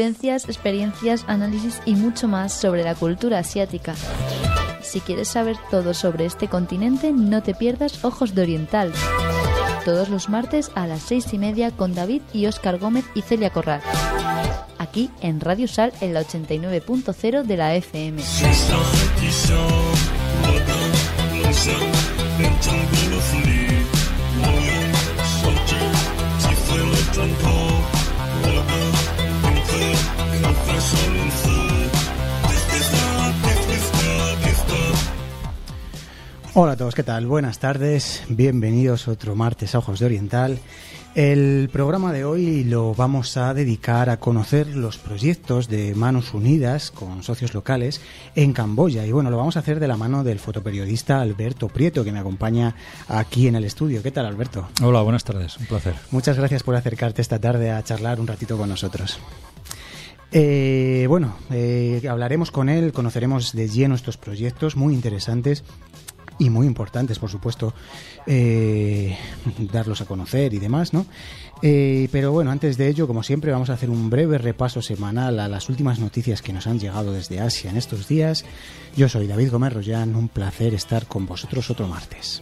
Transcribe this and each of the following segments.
vivencias, experiencias, análisis y mucho más sobre la cultura asiática. Si quieres saber todo sobre este continente, no te pierdas Ojos de Oriental. Todos los martes a las 6:30 con David y Óscar Gómez y Celia Corral. Aquí en Radio Sal en la 89.0 de la FM. Hola a todos, ¿qué tal? Buenas tardes, bienvenidos otro martes a Ojos de Oriental. El programa de hoy lo vamos a dedicar a conocer los proyectos de Manos Unidas con socios locales en Camboya. Y bueno, lo vamos a hacer de la mano del fotoperiodista Alberto Prieto, que me acompaña aquí en el estudio. ¿Qué tal, Alberto? Hola, buenas tardes, un placer. Muchas gracias por acercarte esta tarde a charlar un ratito con nosotros. Hablaremos con él, conoceremos de lleno estos proyectos muy interesantes y muy importantes, por supuesto, darlos a conocer y demás, ¿no? Pero bueno, antes de ello, como siempre, vamos a hacer un breve repaso semanal a las últimas noticias que nos han llegado desde Asia en estos días. Yo soy David Gómez Rollán, un placer estar con vosotros otro martes.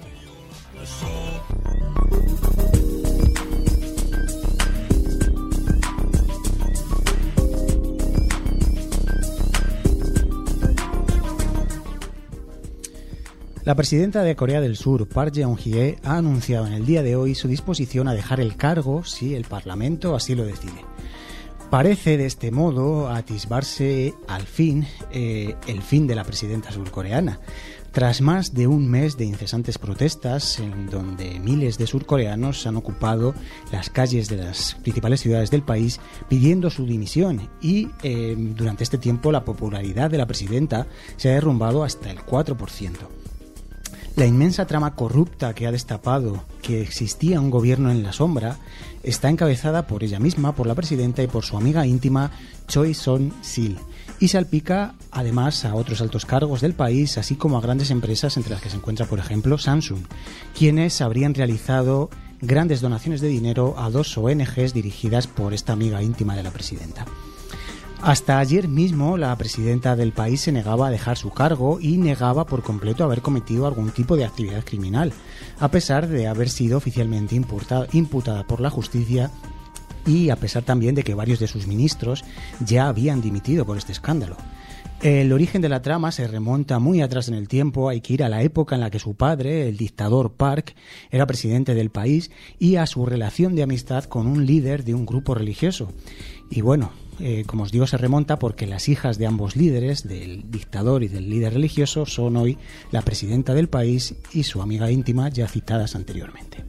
La presidenta de Corea del Sur, Park Geun-hye, ha anunciado en el día de hoy su disposición a dejar el cargo si el Parlamento así lo decide. Parece de este modo atisbarse al fin el fin de la presidenta surcoreana. Tras más de un mes de incesantes protestas, en donde miles de surcoreanos han ocupado las calles de las principales ciudades del país pidiendo su dimisión y durante este tiempo la popularidad de la presidenta se ha derrumbado hasta el 4%. La inmensa trama corrupta que ha destapado que existía un gobierno en la sombra está encabezada por ella misma, por la presidenta y por su amiga íntima Choi Son-sil, y salpica además a otros altos cargos del país, así como a grandes empresas entre las que se encuentra, por ejemplo, Samsung, quienes habrían realizado grandes donaciones de dinero a dos ONGs dirigidas por esta amiga íntima de la presidenta. Hasta ayer mismo la presidenta del país se negaba a dejar su cargo y negaba por completo haber cometido algún tipo de actividad criminal, a pesar de haber sido oficialmente imputada por la justicia y a pesar también de que varios de sus ministros ya habían dimitido por este escándalo. El origen de la trama se remonta muy atrás en el tiempo, hay que ir a la época en la que su padre, el dictador Park, era presidente del país y a su relación de amistad con un líder de un grupo religioso. Y bueno, como os digo, se remonta porque las hijas de ambos líderes, del dictador y del líder religioso, son hoy la presidenta del país y su amiga íntima ya citadas anteriormente.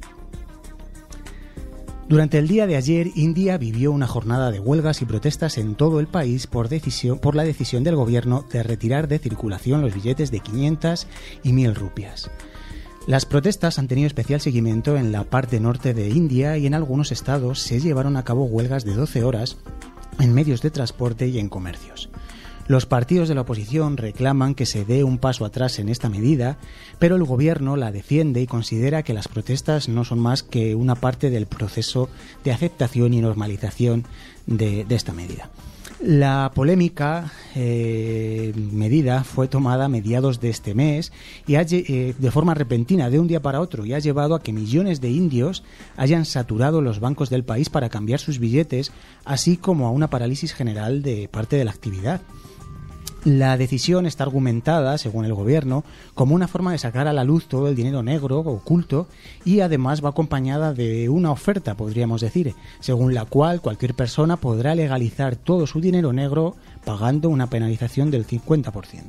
Durante el día de ayer, India vivió una jornada de huelgas y protestas en todo el país por la decisión del gobierno de retirar de circulación los billetes de 500 y 1000 rupias. Las protestas han tenido especial seguimiento en la parte norte de India y en algunos estados se llevaron a cabo huelgas de 12 horas en medios de transporte y en comercios. Los partidos de la oposición reclaman que se dé un paso atrás en esta medida, pero el gobierno la defiende y considera que las protestas no son más que una parte del proceso de aceptación y normalización de esta medida. La polémica medida fue tomada a mediados de este mes y de forma repentina de un día para otro y ha llevado a que millones de indios hayan saturado los bancos del país para cambiar sus billetes, así como a una parálisis general de parte de la actividad. La decisión está argumentada, según el gobierno, como una forma de sacar a la luz todo el dinero negro oculto y además va acompañada de una oferta, podríamos decir, según la cual cualquier persona podrá legalizar todo su dinero negro pagando una penalización del 50%.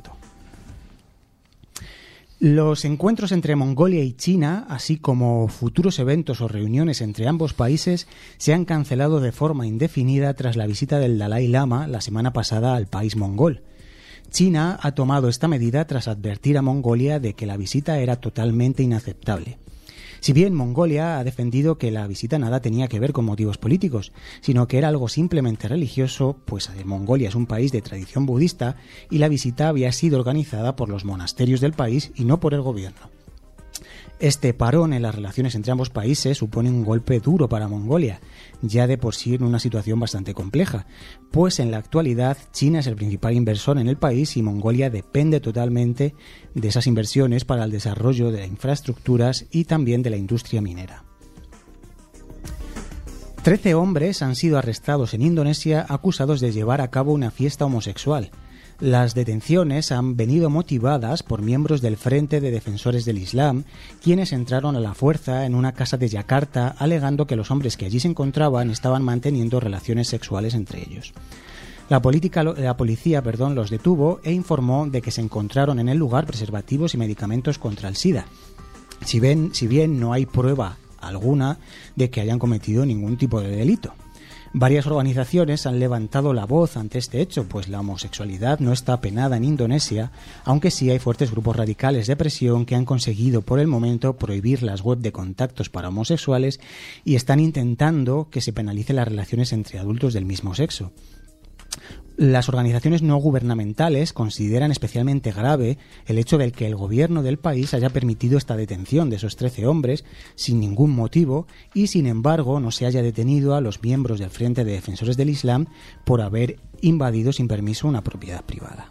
Los encuentros entre Mongolia y China, así como futuros eventos o reuniones entre ambos países, se han cancelado de forma indefinida tras la visita del Dalai Lama la semana pasada al país mongol. China ha tomado esta medida tras advertir a Mongolia de que la visita era totalmente inaceptable. Si bien Mongolia ha defendido que la visita nada tenía que ver con motivos políticos, sino que era algo simplemente religioso, pues Mongolia es un país de tradición budista y la visita había sido organizada por los monasterios del país y no por el gobierno. Este parón en las relaciones entre ambos países supone un golpe duro para Mongolia, ya de por sí en una situación bastante compleja, pues en la actualidad China es el principal inversor en el país y Mongolia depende totalmente de esas inversiones para el desarrollo de infraestructuras y también de la industria minera. 13 hombres han sido arrestados en Indonesia acusados de llevar a cabo una fiesta homosexual. Las detenciones han venido motivadas por miembros del Frente de Defensores del Islam, quienes entraron a la fuerza en una casa de Yakarta alegando que los hombres que allí se encontraban estaban manteniendo relaciones sexuales entre ellos. La policía los detuvo e informó de que se encontraron en el lugar preservativos y medicamentos contra el SIDA. Si bien no hay prueba alguna de que hayan cometido ningún tipo de delito. Varias organizaciones han levantado la voz ante este hecho, pues la homosexualidad no está penada en Indonesia, aunque sí hay fuertes grupos radicales de presión que han conseguido por el momento prohibir las web de contactos para homosexuales y están intentando que se penalicen las relaciones entre adultos del mismo sexo. Las organizaciones no gubernamentales consideran especialmente grave el hecho de que el gobierno del país haya permitido esta detención de esos 13 hombres sin ningún motivo y, sin embargo, no se haya detenido a los miembros del Frente de Defensores del Islam por haber invadido sin permiso una propiedad privada.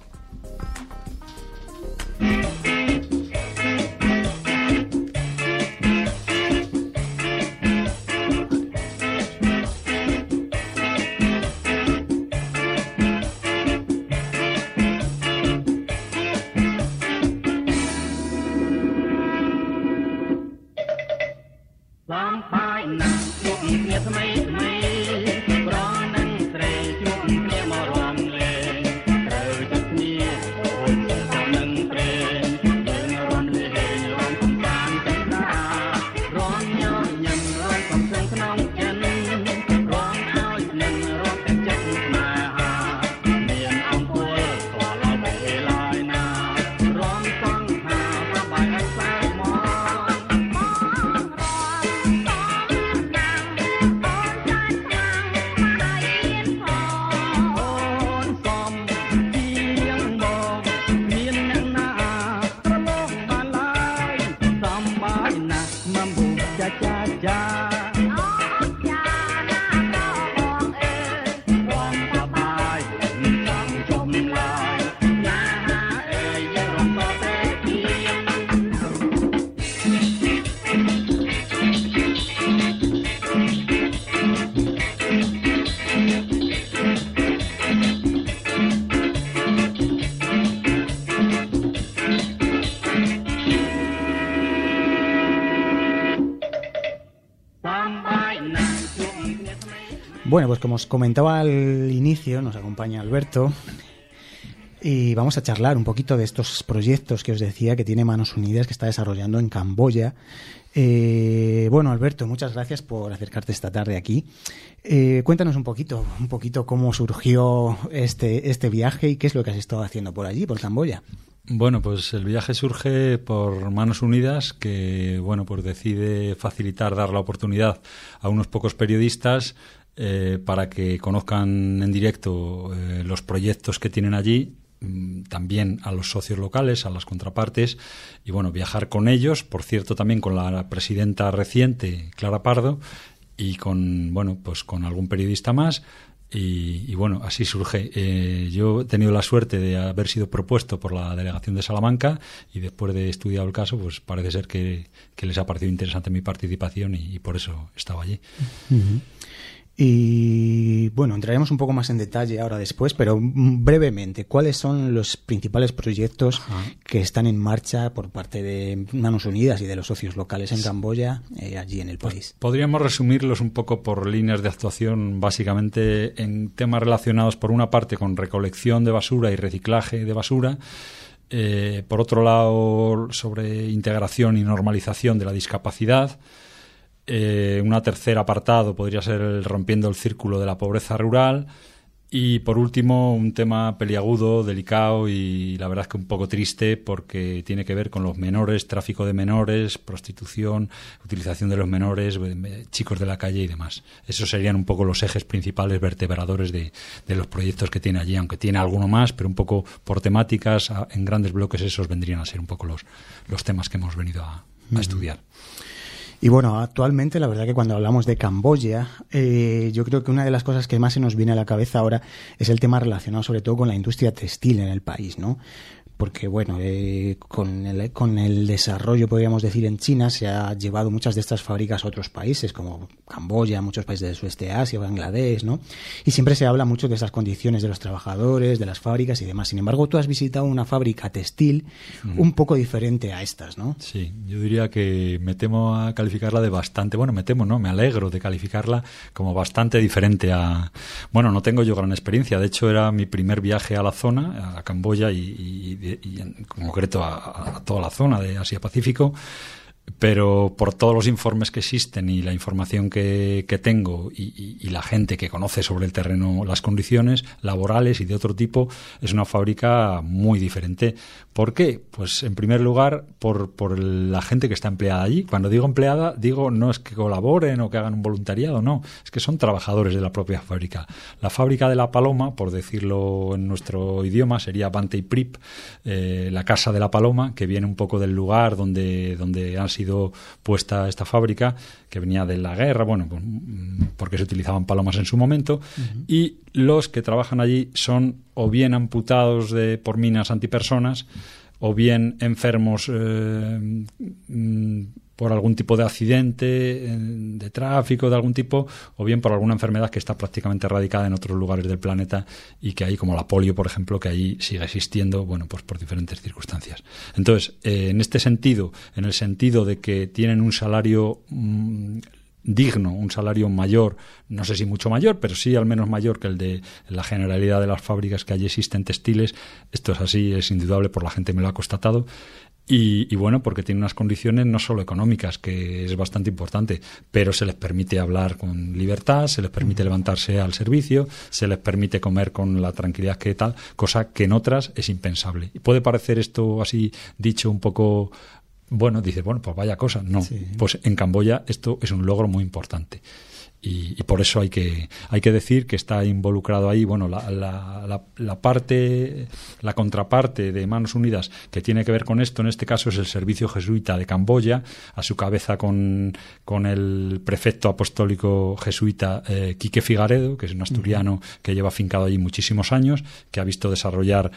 Bueno, pues como os comentaba al inicio, nos acompaña Alberto y vamos a charlar un poquito de estos proyectos que os decía que tiene Manos Unidas, que está desarrollando en Camboya. Bueno, Alberto, muchas gracias por acercarte esta tarde aquí. Cuéntanos un poquito cómo surgió este viaje y qué es lo que has estado haciendo por allí, por Camboya. Bueno, pues el viaje surge por Manos Unidas, que bueno, pues decide dar la oportunidad a unos pocos periodistas para que conozcan en directo los proyectos que tienen allí, también a los socios locales, a las contrapartes, y bueno, viajar con ellos, por cierto también con la presidenta reciente, Clara Pardo, y con algún periodista más. Y bueno, así surge. Yo he tenido la suerte de haber sido propuesto por la delegación de Salamanca y después de estudiado el caso, pues parece ser que les ha parecido interesante mi participación y por eso estaba allí. Uh-huh. Y bueno, entraremos un poco más en detalle ahora después, pero brevemente, ¿cuáles son los principales proyectos que están en marcha por parte de Manos Unidas y de los socios locales en Camboya, allí en el país? Podríamos resumirlos un poco por líneas de actuación, básicamente en temas relacionados por una parte con recolección de basura y reciclaje de basura, por otro lado sobre integración y normalización de la discapacidad. Un tercer apartado podría ser el rompiendo el círculo de la pobreza rural y por último un tema peliagudo, delicado y la verdad es que un poco triste porque tiene que ver con los menores, tráfico de menores, prostitución, utilización de los menores, chicos de la calle y demás. Esos serían un poco los ejes principales vertebradores de los proyectos que tiene allí, aunque tiene alguno más, pero un poco por temáticas, en grandes bloques esos vendrían a ser un poco los temas que hemos venido a a estudiar. Y bueno, actualmente la verdad que cuando hablamos de Camboya, yo creo que una de las cosas que más se nos viene a la cabeza ahora es el tema relacionado sobre todo con la industria textil en el país, ¿no? Porque bueno, con el desarrollo, podríamos decir, en China se ha llevado muchas de estas fábricas a otros países como Camboya, muchos países del sudeste de Asia, Bangladesh, ¿no? Y siempre se habla mucho de esas condiciones de los trabajadores, de las fábricas y demás. Sin embargo, tú has visitado una fábrica textil un poco diferente a estas, ¿no? Sí, yo diría que me temo a calificarla de bastante, bueno, me alegro de calificarla como bastante diferente a... Bueno, no tengo yo gran experiencia, de hecho era mi primer viaje a la zona, a Camboya y en concreto a toda la zona de Asia-Pacífico, pero por todos los informes que existen y la información que tengo y la gente que conoce sobre el terreno las condiciones laborales y de otro tipo, es una fábrica muy diferente. ¿Por qué? Pues en primer lugar por la gente que está empleada allí. Cuando digo empleada, digo no es que colaboren o que hagan un voluntariado, no, es que son trabajadores de la propia fábrica. La fábrica de La Paloma, por decirlo en nuestro idioma, sería Bantay Prip, la casa de la paloma, que viene un poco del lugar donde han sido puesta esta fábrica, que venía de la guerra, bueno, porque se utilizaban palomas en su momento, y los que trabajan allí son o bien amputados por minas antipersonas, o bien enfermos por algún tipo de accidente de tráfico de algún tipo, o bien por alguna enfermedad que está prácticamente erradicada en otros lugares del planeta y que hay, como la polio, por ejemplo, que ahí sigue existiendo, bueno, pues por diferentes circunstancias. Entonces, en este sentido, en el sentido de que tienen un salario digno, un salario mayor, no sé si mucho mayor, pero sí al menos mayor que el de la generalidad de las fábricas que allí existen textiles. Esto es así, es indudable, por la gente me lo ha constatado. Y bueno, porque tiene unas condiciones no solo económicas, que es bastante importante, pero se les permite hablar con libertad, se les permite levantarse al servicio, se les permite comer con la tranquilidad que tal, cosa que en otras es impensable. Y puede parecer esto así dicho un poco... Bueno, dice, bueno, pues vaya cosa. No, sí. Pues en Camboya esto es un logro muy importante. Y por eso hay que decir que está involucrado ahí, bueno, la parte, la contraparte de Manos Unidas que tiene que ver con esto, en este caso es el Servicio Jesuita de Camboya, a su cabeza con el prefecto apostólico jesuita Quique Figaredo, que es un asturiano que lleva afincado allí muchísimos años, que ha visto desarrollar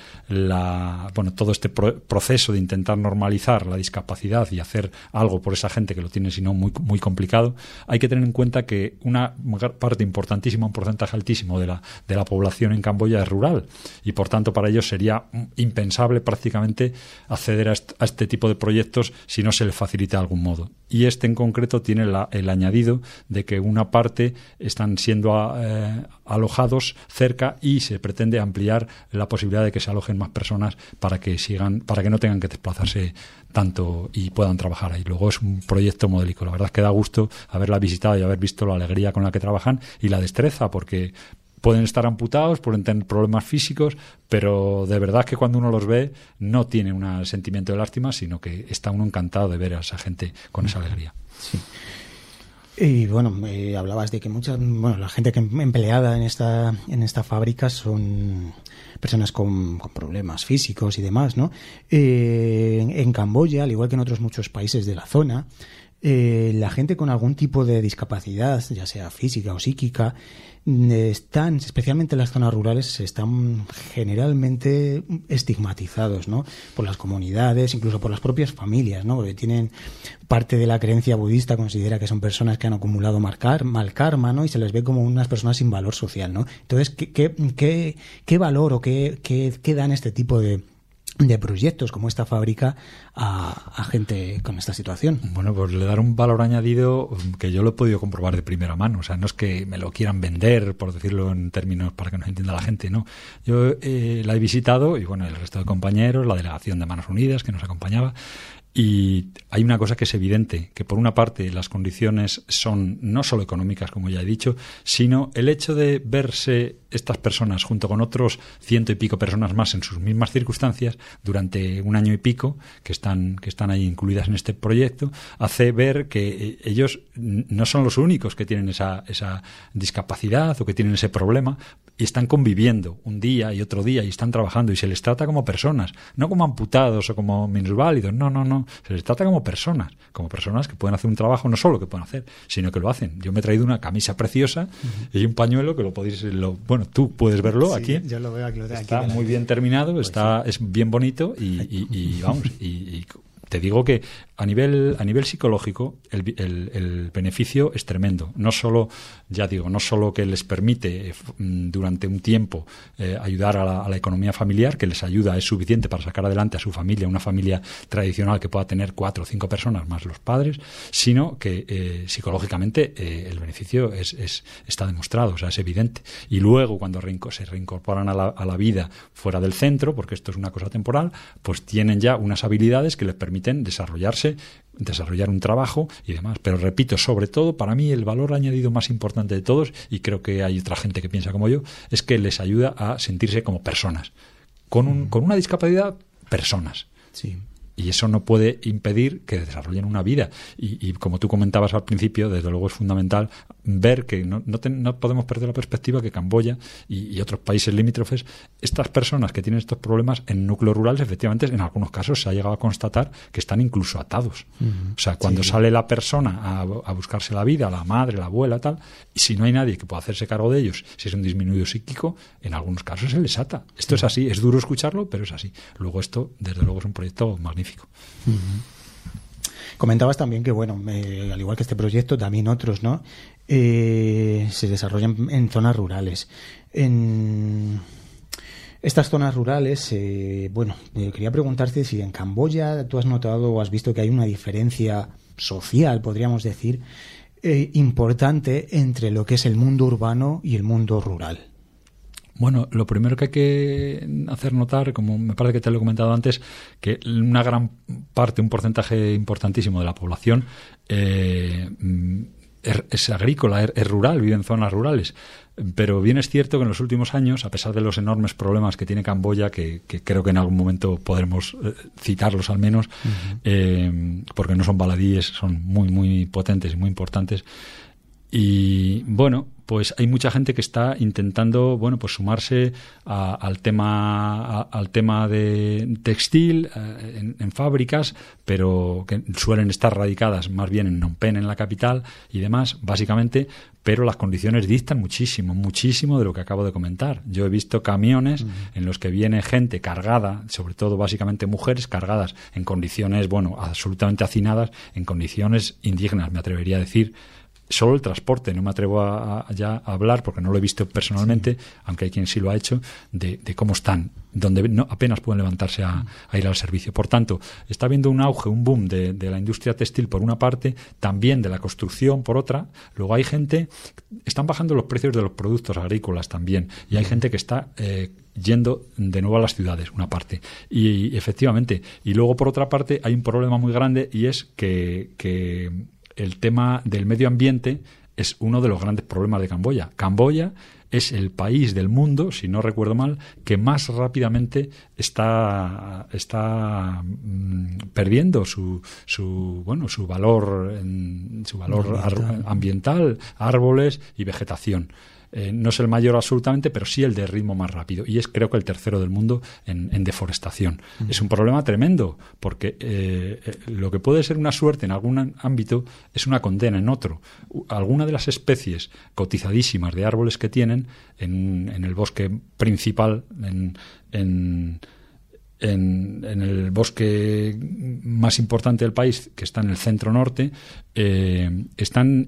todo este proceso de intentar normalizar la discapacidad y hacer algo por esa gente que lo tiene, si no, muy, muy complicado. Hay que tener en cuenta que una parte importantísima, un porcentaje altísimo de la población en Camboya es rural y por tanto para ellos sería impensable prácticamente acceder a este tipo de proyectos si no se les facilita de algún modo. Y este en concreto tiene el añadido de que una parte están siendo alojados cerca y se pretende ampliar la posibilidad de que se alojen más personas para que no tengan que desplazarse tanto y puedan trabajar ahí. Luego es un proyecto modélico. La verdad es que da gusto haberla visitado y haber visto la alegría con la que trabajan y la destreza, porque pueden estar amputados, pueden tener problemas físicos, pero de verdad que cuando uno los ve no tiene un sentimiento de lástima, sino que está uno encantado de ver a esa gente con esa alegría. Sí. Y bueno, hablabas de que la gente que empleada en esta fábrica son personas con problemas físicos y demás, ¿no? En Camboya, al igual que en otros muchos países de la zona, la gente con algún tipo de discapacidad, ya sea física o psíquica, especialmente en las zonas rurales, están generalmente estigmatizados, ¿no? Por las comunidades, incluso por las propias familias, ¿no? Porque tienen parte de la creencia budista, considera que son personas que han acumulado mal karma, ¿no? Y se les ve como unas personas sin valor social, ¿no? Entonces, ¿qué valor o qué dan este tipo de proyectos como esta fábrica a gente con esta situación? Bueno, pues le dar un valor añadido que yo lo he podido comprobar de primera mano. O sea, no es que me lo quieran vender, por decirlo en términos para que nos entienda la gente, no. Yo la he visitado y bueno, el resto de compañeros, la delegación de Manos Unidas que nos acompañaba. Y hay una cosa que es evidente, que por una parte las condiciones son no solo económicas, como ya he dicho, sino el hecho de verse estas personas junto con otros 100 y pico personas más en sus mismas circunstancias durante un año y pico que están ahí incluidas en este proyecto, hace ver que ellos no son los únicos que tienen esa discapacidad o que tienen ese problema, y están conviviendo un día y otro día y están trabajando y se les trata como personas, no como amputados o como minusválidos, no, se les trata como personas que pueden hacer un trabajo, no solo que pueden hacer, sino que lo hacen. Yo me he traído una camisa preciosa y un pañuelo que tú puedes verlo aquí. Yo lo veo aquí. Está muy bien terminado, pues es bien bonito y vamos, y te digo que a nivel psicológico el beneficio es tremendo. No solo que les permite durante un tiempo ayudar a la economía familiar, que les ayuda, es suficiente para sacar adelante a su familia, una familia tradicional que pueda tener 4 o 5 personas más los padres, sino que psicológicamente el beneficio está demostrado, o sea, es evidente. Y luego cuando se reincorporan a la vida fuera del centro, porque esto es una cosa temporal, pues tienen ya unas habilidades que les permiten desarrollar un trabajo y demás. Pero repito, sobre todo, para mí el valor añadido más importante de todos, y creo que hay otra gente que piensa como yo, es que les ayuda a sentirse como personas. Con una discapacidad, personas. Sí. Y eso no puede impedir que desarrollen una vida. Y como tú comentabas al principio, desde luego es fundamental ver que no podemos perder la perspectiva que Camboya y otros países limítrofes, estas personas que tienen estos problemas en núcleos rurales, efectivamente, en algunos casos se ha llegado a constatar que están incluso atados. O sea, cuando sale la persona a buscarse la vida, la madre, la abuela, tal, y si no hay nadie que pueda hacerse cargo de ellos, si es un disminuido psíquico, en algunos casos se les ata. Esto es así, es duro escucharlo, pero es así. Luego esto, desde luego, es un proyecto magnífico. Comentabas también que, bueno, al igual que este proyecto, también otros, ¿no? Se desarrollan en zonas rurales. En estas zonas rurales, quería preguntarte si en Camboya tú has notado o has visto que hay una diferencia social, podríamos decir, importante entre lo que es el mundo urbano y el mundo rural. Bueno, lo primero que hay que hacer notar, como me parece que te lo he comentado antes, que una gran parte, un porcentaje importantísimo de la población es agrícola, es rural, vive en zonas rurales. Pero bien es cierto que en los últimos años, a pesar de los enormes problemas que tiene Camboya, que creo que en algún momento podremos citarlos al menos, porque no son baladíes, son muy, muy potentes y muy importantes. Y bueno, pues hay mucha gente que está intentando, bueno, pues sumarse al tema de textil en fábricas, pero que suelen estar radicadas más bien en Phnom Penh, en la capital y demás, básicamente, pero las condiciones dictan muchísimo de lo que acabo de comentar. Yo he visto camiones en los que viene gente cargada, sobre todo básicamente mujeres cargadas en condiciones, bueno, absolutamente hacinadas, en condiciones indignas, me atrevería a decir. Solo el transporte, no me atrevo ya a hablar porque no lo he visto personalmente, aunque hay quien sí lo ha hecho, de cómo están, donde apenas pueden levantarse a ir al servicio. Por tanto, está habiendo un auge, un boom de la industria textil por una parte, también de la construcción por otra. Luego hay gente, están bajando los precios de los productos agrícolas también, y hay gente que está yendo de nuevo a las ciudades, una parte. Y efectivamente, y luego por otra parte hay un problema muy grande, y es que el tema del medio ambiente es uno de los grandes problemas de Camboya. Camboya es el país del mundo, si no recuerdo mal, que más rápidamente está perdiendo su valor ambiental, árboles y vegetación. No es el mayor absolutamente, pero sí el de ritmo más rápido. Y es, creo que, el tercero del mundo en deforestación. Es un problema tremendo, porque lo que puede ser una suerte en algún ámbito es una condena en otro. Alguna de las especies cotizadísimas de árboles que tienen en el bosque principal, en el bosque más importante del país, que está en el centro norte, están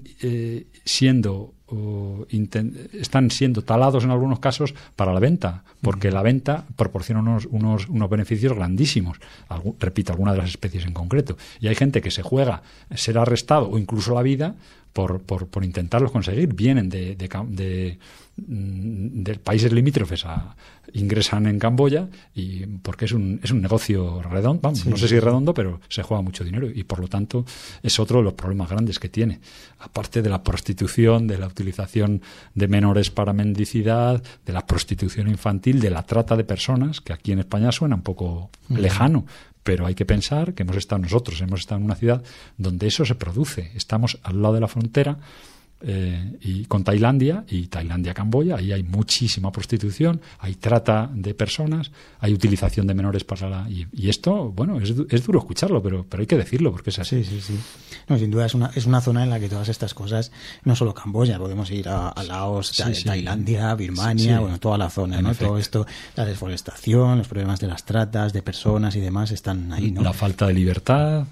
siendo talados en algunos casos para la venta, porque la venta proporciona unos beneficios grandísimos. Repito, algunas de las especies en concreto. Y hay gente que se juega ser arrestado o incluso la vida por intentarlos conseguir. Vienen de países limítrofes ingresan en Camboya, y porque es un negocio redondo, vamos, no sé si redondo, pero se juega mucho dinero, y por lo tanto es otro de los problemas grandes que tiene, aparte de la prostitución, de la utilización de menores para mendicidad, de la prostitución infantil, de la trata de personas, que aquí en España suena un poco lejano. Pero hay que pensar que hemos estado en una ciudad donde eso se produce. Estamos al lado de la frontera y con Tailandia, y Tailandia-Camboya, ahí hay muchísima prostitución, hay trata de personas, hay utilización de menores para y esto, bueno, es duro escucharlo, pero hay que decirlo porque es así. Sí. No, sin duda es una zona en la que todas estas cosas, no solo Camboya, podemos ir a Laos, Tailandia, Birmania, bueno, toda la zona, ¿no? Todo esto, la deforestación, los problemas de las tratas de personas y demás están ahí, ¿no? La falta de libertad.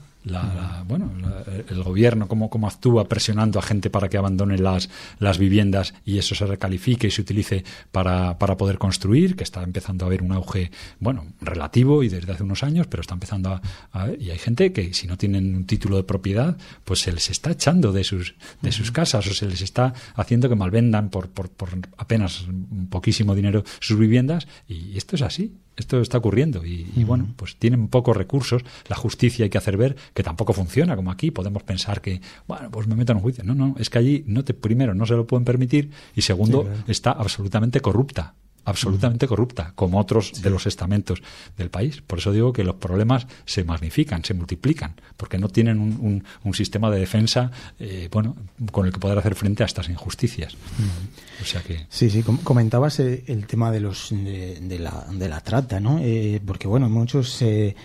El gobierno cómo actúa presionando a gente para que abandone las viviendas y eso se recalifique y se utilice para poder construir, que está empezando a haber un auge, bueno, relativo y desde hace unos años, pero está empezando y hay gente que si no tienen un título de propiedad, pues se les está echando de sus casas o se les está haciendo que malvendan por apenas poquísimo dinero sus viviendas, y esto es así. Esto está ocurriendo y bueno, pues tienen pocos recursos. La justicia hay que hacer ver que tampoco funciona como aquí. Podemos pensar que, bueno, pues me meto en un juicio. No, es que allí primero no se lo pueden permitir y segundo, está absolutamente corrupta, como otros de los estamentos del país. Por eso digo que los problemas se magnifican, se multiplican, porque no tienen un sistema de defensa con el que poder hacer frente a estas injusticias. O sea que... Sí, comentabas el tema de la trata, ¿no? Porque, bueno, muchos...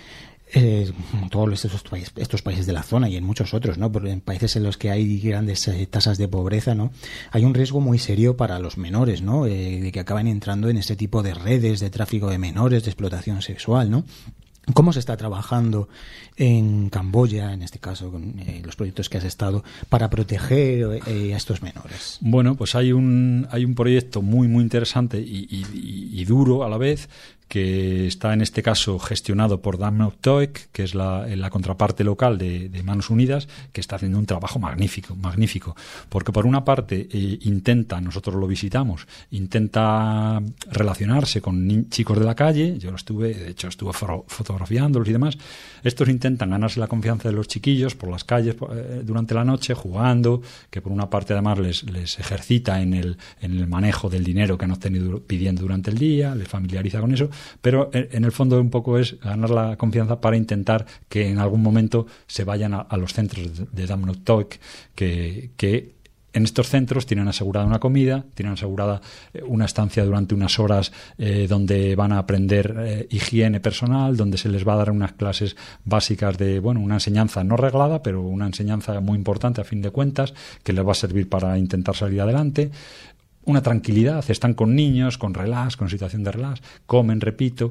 todos estos países de la zona y en muchos otros, ¿no? Porque en países en los que hay grandes tasas de pobreza, ¿no? Hay un riesgo muy serio para los menores, ¿no? De que acaben entrando en este tipo de redes de tráfico de menores, de explotación sexual, ¿no? ¿Cómo se está trabajando en Camboya, en este caso, con los proyectos que has estado, para proteger a estos menores? Bueno, pues hay un proyecto muy, muy interesante y duro a la vez, que está en este caso gestionado por Dam Nok Toek, que es la contraparte local de Manos Unidas, que está haciendo un trabajo magnífico, porque por una parte nosotros lo visitamos, intenta relacionarse con chicos de la calle, yo de hecho estuve fotografiándolos y demás. Estos intentan ganarse la confianza de los chiquillos por las calles durante la noche, jugando, que por una parte además les ejercita en el manejo del dinero que han obtenido pidiendo durante el día, les familiariza con eso, pero en el fondo un poco es ganar la confianza para intentar que en algún momento se vayan a los centros de Dam Nok Toek, que en estos centros tienen asegurada una comida, tienen asegurada una estancia durante unas horas donde van a aprender higiene personal, donde se les va a dar unas clases básicas de, bueno, una enseñanza no reglada, pero una enseñanza muy importante a fin de cuentas, que les va a servir para intentar salir adelante. Una tranquilidad, están con niños, con relax, con situación de relax, comen, repito,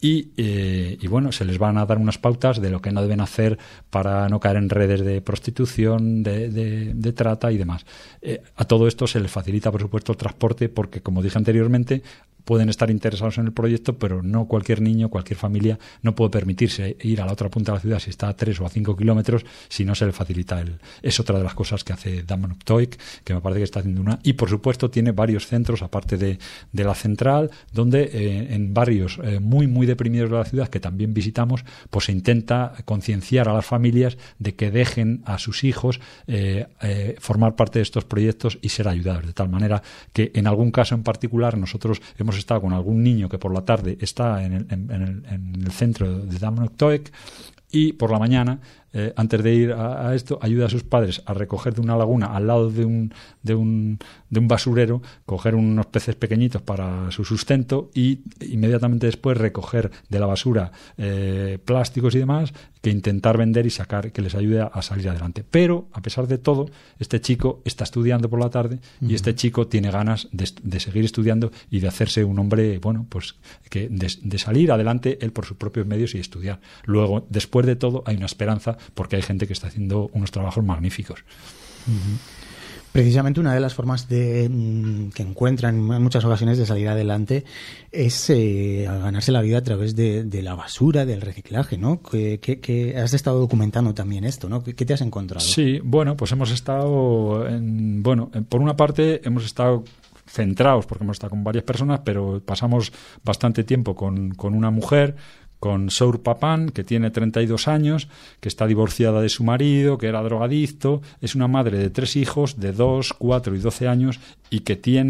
y bueno, se les van a dar unas pautas de lo que no deben hacer para no caer en redes de prostitución, de trata y demás. A todo esto se les facilita, por supuesto, el transporte, porque, como dije anteriormente, pueden estar interesados en el proyecto, pero no cualquier niño, cualquier familia no puede permitirse ir a la otra punta de la ciudad si está a 3 o a 5 kilómetros, si no se le facilita es otra de las cosas que hace Dam Nok Toek, que me parece que está haciendo una. Y, por supuesto, tiene varios centros, aparte de la central, donde en barrios muy, muy deprimidos de la ciudad, que también visitamos, pues se intenta concienciar a las familias de que dejen a sus hijos formar parte de estos proyectos y ser ayudados, de tal manera que en algún caso en particular nosotros hemos estado con algún niño que por la tarde está en el centro de Dam Nok Toek y por la mañana, antes de ir a esto, ayuda a sus padres a recoger de una laguna al lado de un basurero, coger unos peces pequeñitos para su sustento y inmediatamente después recoger de la basura plásticos y demás, que intentar vender y sacar, que les ayude a salir adelante. Pero, a pesar de todo, este chico está estudiando por la tarde y este chico tiene ganas de seguir estudiando y de hacerse un hombre, bueno, pues que de salir adelante él por sus propios medios y estudiar. Luego, después de todo, hay una esperanza porque hay gente que está haciendo unos trabajos magníficos. Precisamente una de las formas que encuentran en muchas ocasiones de salir adelante es ganarse la vida a través de la basura, del reciclaje, ¿no? Que has estado documentando también esto, ¿no? ¿Qué te has encontrado? Sí, bueno, pues hemos estado por una parte hemos estado centrados porque hemos estado con varias personas, pero pasamos bastante tiempo con una mujer, con Sour Papan, que tiene 32 años, que está divorciada de su marido, que era drogadicto, es una madre de 3 hijos, de 2, 4 y 12 años, y que tiene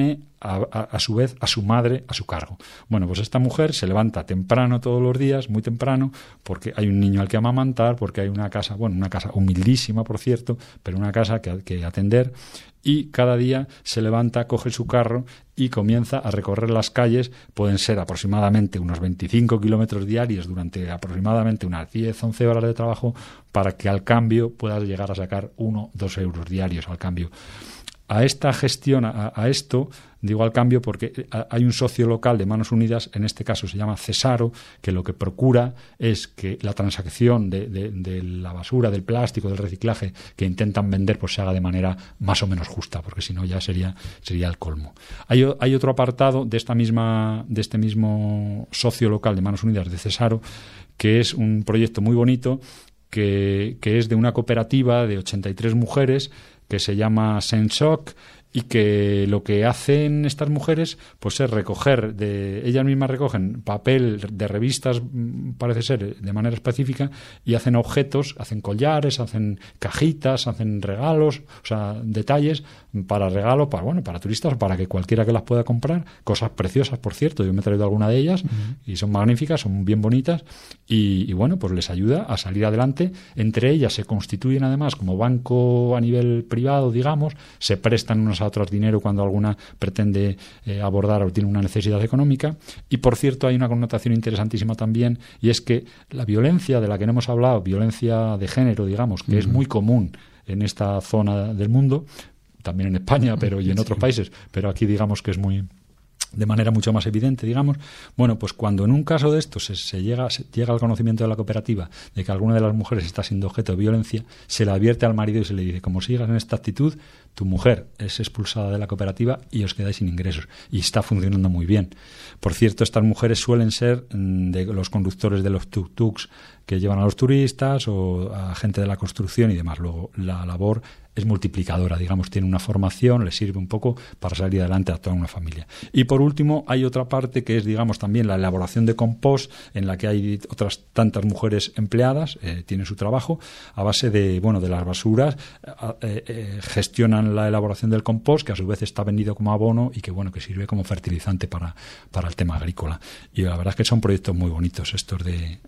a su vez a su madre a su cargo. Bueno, pues esta mujer se levanta temprano todos los días, muy temprano, porque hay un niño al que amamantar, porque hay una casa humildísima, por cierto, pero una casa que atender, y cada día se levanta, coge su carro y comienza a recorrer las calles. Pueden ser aproximadamente unos 25 kilómetros diarios durante aproximadamente unas 10-11 horas de trabajo, para que al cambio puedas llegar a sacar 1-2 euros diarios al cambio. A esta gestión, a esto, digo al cambio porque hay un socio local de Manos Unidas, en este caso se llama Cesaro, que lo que procura es que la transacción de la basura, del plástico, del reciclaje que intentan vender, pues se haga de manera más o menos justa, porque si no ya sería el colmo. Hay otro apartado de este mismo socio local de Manos Unidas, de Cesaro, que es un proyecto muy bonito, que es de una cooperativa de 83 mujeres, que se llama Sensoc, y que lo que hacen estas mujeres pues es recoger, ellas mismas recogen papel de revistas, parece ser, de manera específica, y hacen objetos, hacen collares, hacen cajitas, hacen regalos, o sea, detalles para regalo, para turistas, para que cualquiera que las pueda comprar, cosas preciosas, por cierto, yo me he traído alguna de ellas, y son magníficas, son bien bonitas, y bueno, pues les ayuda a salir adelante. Entre ellas se constituyen además como banco a nivel privado, digamos, se prestan unas a otras dinero cuando alguna pretende abordar o tiene una necesidad económica. Y por cierto, hay una connotación interesantísima también, y es que la violencia de la que no hemos hablado, violencia de género, digamos, que es muy común en esta zona del mundo, también en España y en otros países, pero aquí digamos que es de manera mucho más evidente, digamos. Bueno, pues cuando en un caso de esto se llega al conocimiento de la cooperativa de que alguna de las mujeres está siendo objeto de violencia, se le advierte al marido y se le dice: como sigas en esta actitud, tu mujer es expulsada de la cooperativa y os quedáis sin ingresos. Y está funcionando muy bien. Por cierto, estas mujeres suelen ser de los conductores de los tuk-tuks que llevan a los turistas o a gente de la construcción y demás. Luego, la labor es multiplicadora, digamos, tiene una formación, le sirve un poco para salir adelante a toda una familia. Y por último, hay otra parte que es, digamos, también la elaboración de compost, en la que hay otras tantas mujeres empleadas, tienen su trabajo, a base de las basuras, gestionan la elaboración del compost, que a su vez está vendido como abono y que sirve como fertilizante para el tema agrícola. Y la verdad es que son proyectos muy bonitos estos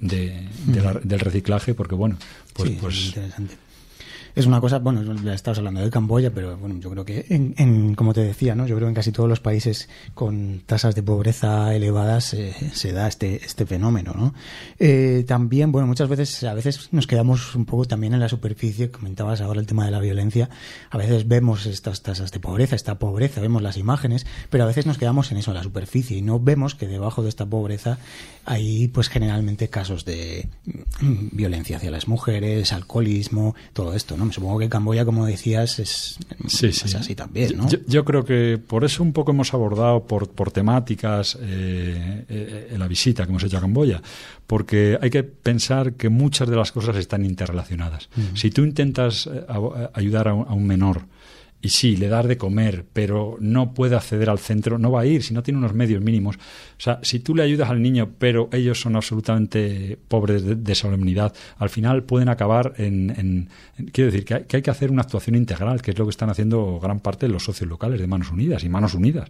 del reciclaje, porque es interesante. Es una cosa, ya estabas hablando de Camboya, pero yo creo que como te decía, ¿no? Yo creo que en casi todos los países con tasas de pobreza elevadas se da este fenómeno, ¿no? También, muchas veces, a veces nos quedamos un poco también en la superficie. Comentabas ahora el tema de la violencia. A veces vemos estas tasas de pobreza, esta pobreza, vemos las imágenes, pero a veces nos quedamos en eso, en la superficie, y no vemos que debajo de esta pobreza hay, pues, generalmente casos de violencia hacia las mujeres, alcoholismo, todo esto, ¿no? Supongo que Camboya, como decías, es así también, ¿no? Yo creo que por eso un poco hemos abordado por temáticas la visita que hemos hecho a Camboya, porque hay que pensar que muchas de las cosas están interrelacionadas. Si tú intentas ayudar a un menor, y sí, le das de comer, pero no puede acceder al centro, no va a ir si no tiene unos medios mínimos. O sea, si tú le ayudas al niño, pero ellos son absolutamente pobres de solemnidad, al final pueden acabar quiero decir que hay que hacer una actuación integral, que es lo que están haciendo gran parte de los socios locales de Manos Unidas y Manos Unidas.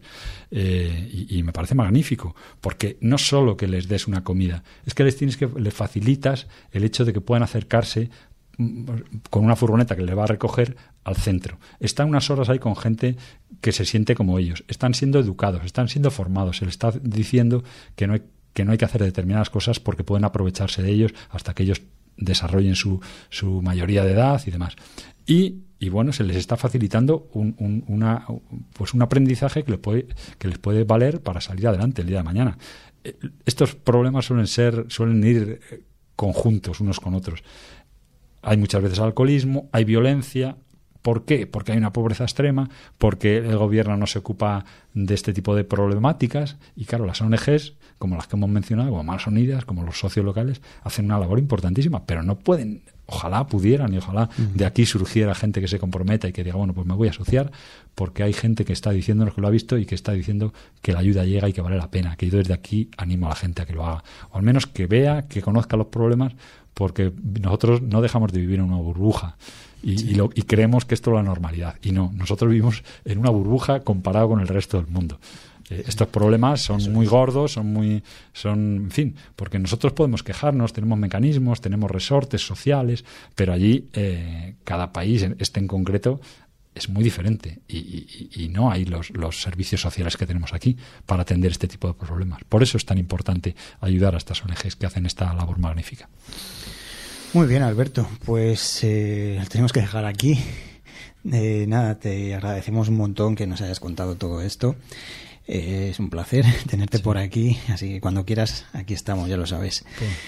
Y me parece magnífico, porque no solo que les des una comida, es que les facilitas el hecho de que puedan acercarse con una furgoneta que les va a recoger al centro. Están unas horas ahí con gente que se siente como ellos. Están siendo educados, están siendo formados. Se les está diciendo que no hay que hacer determinadas cosas porque pueden aprovecharse de ellos hasta que ellos desarrollen su mayoría de edad y demás. Y se les está facilitando un aprendizaje que les puede valer para salir adelante el día de mañana. Estos problemas suelen ir conjuntos unos con otros. Hay muchas veces alcoholismo, hay violencia. ¿Por qué? Porque hay una pobreza extrema, porque el gobierno no se ocupa de este tipo de problemáticas y, claro, las ONGs, como las que hemos mencionado, como Manos Unidas, como los socios locales, hacen una labor importantísima, pero no pueden ojalá pudieran y ojalá de aquí surgiera gente que se comprometa y que diga, bueno, pues me voy a asociar, porque hay gente que está diciéndonos que lo ha visto y que está diciendo que la ayuda llega y que vale la pena, que yo desde aquí animo a la gente a que lo haga, o al menos que vea, que conozca los problemas, porque nosotros no dejamos de vivir en una burbuja y creemos que esto es la normalidad, y no, nosotros vivimos en una burbuja comparado con el resto del mundo. Estos problemas son muy gordos, en fin, porque nosotros podemos quejarnos, tenemos mecanismos, tenemos resortes sociales, pero allí cada país, este en concreto, es muy diferente y no hay los servicios sociales que tenemos aquí para atender este tipo de problemas. Por eso es tan importante ayudar a estas ONGs que hacen esta labor magnífica. Muy bien, Alberto, pues tenemos que dejar aquí. Nada, te agradecemos un montón que nos hayas contado todo esto. Es un placer tenerte por aquí, así que cuando quieras, aquí estamos, ya lo sabes.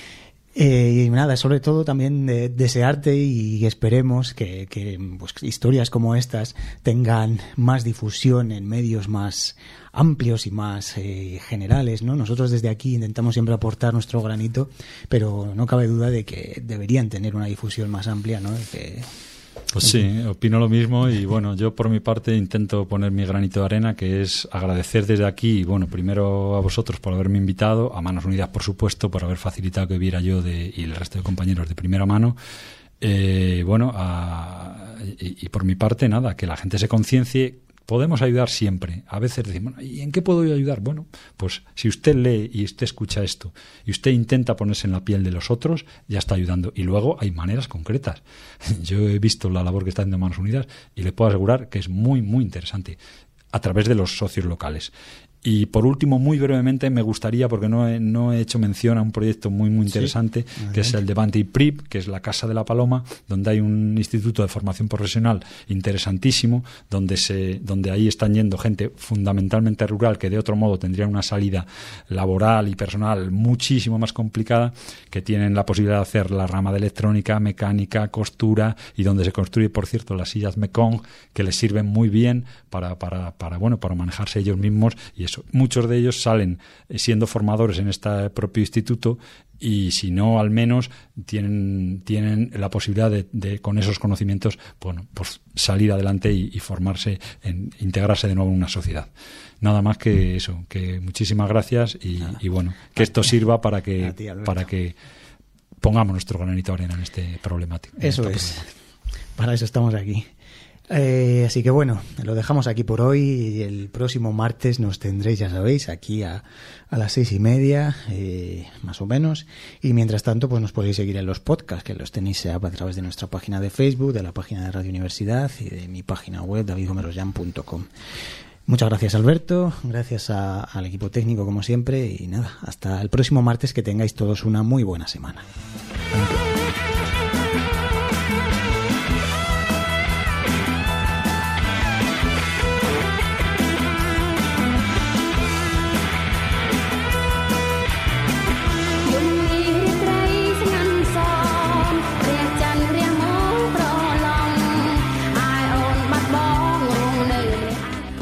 Y nada, sobre todo también desearte y esperemos que pues, historias como estas tengan más difusión en medios más amplios y más generales, ¿no? Nosotros desde aquí intentamos siempre aportar nuestro granito, pero no cabe duda de que deberían tener una difusión más amplia, ¿no? Pues sí, opino lo mismo y bueno, yo por mi parte intento poner mi granito de arena, que es agradecer desde aquí, bueno, primero a vosotros por haberme invitado, a Manos Unidas por supuesto, por haber facilitado que viera yo y el resto de compañeros de primera mano, y por mi parte nada, que la gente se conciencie. Podemos ayudar siempre. A veces decimos, ¿y en qué puedo yo ayudar? Bueno, pues si usted lee y usted escucha esto y usted intenta ponerse en la piel de los otros, ya está ayudando. Y luego hay maneras concretas. Yo he visto la labor que está haciendo Manos Unidas y le puedo asegurar que es muy, muy interesante a través de los socios locales. Y por último, muy brevemente, me gustaría, porque no he hecho mención a un proyecto muy muy interesante, sí, que es el de Bante y Prip, que es la Casa de la Paloma, donde hay un instituto de formación profesional interesantísimo, donde ahí están yendo gente fundamentalmente rural, que de otro modo tendrían una salida laboral y personal muchísimo más complicada, que tienen la posibilidad de hacer la rama de electrónica, mecánica, costura, y donde se construye, por cierto, las sillas Mekong, que les sirven muy bien para manejarse ellos mismos. Y eso, muchos de ellos salen siendo formadores en este propio instituto, y si no, al menos tienen la posibilidad de con esos conocimientos, bueno, pues salir adelante y formarse, integrarse de nuevo en una sociedad. Nada más que eso, que muchísimas gracias y bueno, que esto sirva para que pongamos nuestro granito de arena en este problemático. Eso es. Para eso estamos aquí. Así que bueno, lo dejamos aquí por hoy y el próximo martes nos tendréis, ya sabéis, aquí a las 6:30, más o menos, y mientras tanto pues nos podéis seguir en los podcasts, que los tenéis a través de nuestra página de Facebook, de la página de Radio Universidad y de mi página web davidgomerosjan.com. Muchas gracias, Alberto, gracias al equipo técnico como siempre, y nada, hasta el próximo martes, que tengáis todos una muy buena semana.